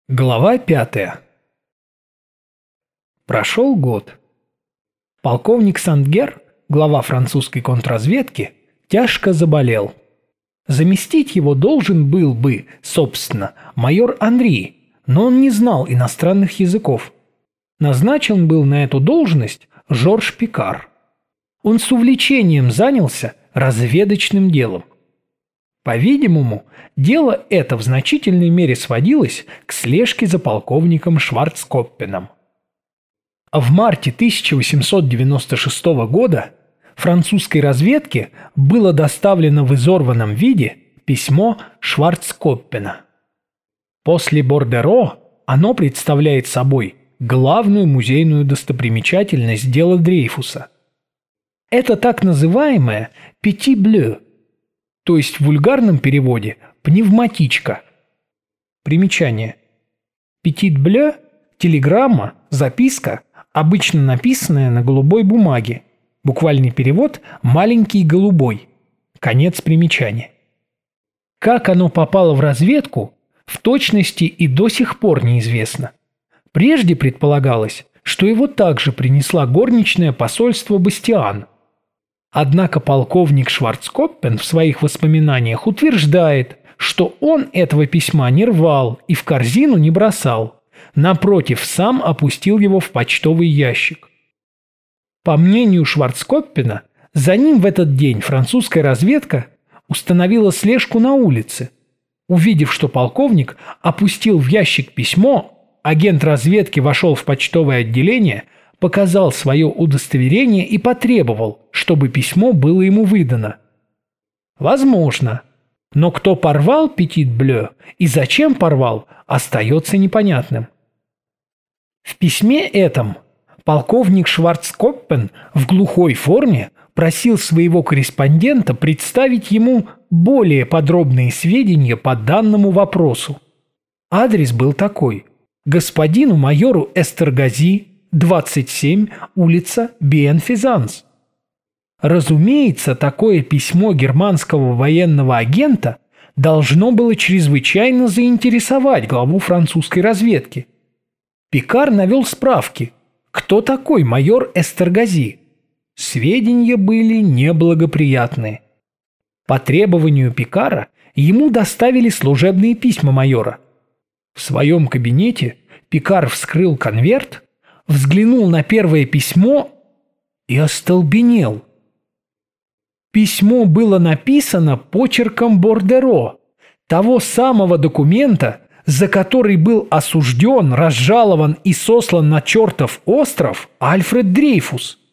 Глава 5. Прошел год. Полковник Сандгер, глава французской контрразведки, тяжко заболел. Заместить его должен был бы, собственно, майор Анри, но он не знал иностранных языков. Назначен был на эту должность Жорж Пикар. Он с увлечением занялся разведочным делом. По-видимому, дело это в значительной мере сводилось к слежке за полковником Шварцкоппеном. В марте 1896 года французской разведке было доставлено в изорванном виде письмо Шварцкоппена. После Бордеро оно представляет собой главную музейную достопримечательность дела Дрейфуса. Это так называемое «Petit Bleu», то есть в вульгарном переводе «пневматичка». Примечание. «Petit Bleu» – телеграмма, записка, обычно написанная на голубой бумаге. Буквальный перевод «маленький голубой». Конец примечания. Как оно попало в разведку, в точности и до сих пор неизвестно. Прежде предполагалось, что его также принесла горничная посольства Бастиан. Однако полковник Шварцкоппен в своих воспоминаниях утверждает, что он этого письма не рвал и в корзину не бросал. Напротив, сам опустил его в почтовый ящик. По мнению Шварцкоппена, за ним в этот день французская разведка установила слежку на улице. Увидев, что полковник опустил в ящик письмо, агент разведки вошел в почтовое отделение, показал свое удостоверение и потребовал, чтобы письмо было ему выдано. Возможно. Но кто порвал Petit Bleu и зачем порвал, остается непонятным. В письме этом полковник Шварцкоппен в глухой форме просил своего корреспондента представить ему более подробные сведения по данному вопросу. Адрес был такой: господину майору Эстергази, 27, улица Биенфизанс. Разумеется, такое письмо германского военного агента должно было чрезвычайно заинтересовать главу французской разведки. Пикар навел справки, кто такой майор Эстергази. Сведения были неблагоприятные. По требованию Пикара ему доставили служебные письма майора. В своем кабинете Пикар вскрыл конверт, взглянул на первое письмо и остолбенел. Письмо было написано почерком Бордеро, того самого документа, за который был осужден, разжалован и сослан на чертов остров Альфред Дрейфус.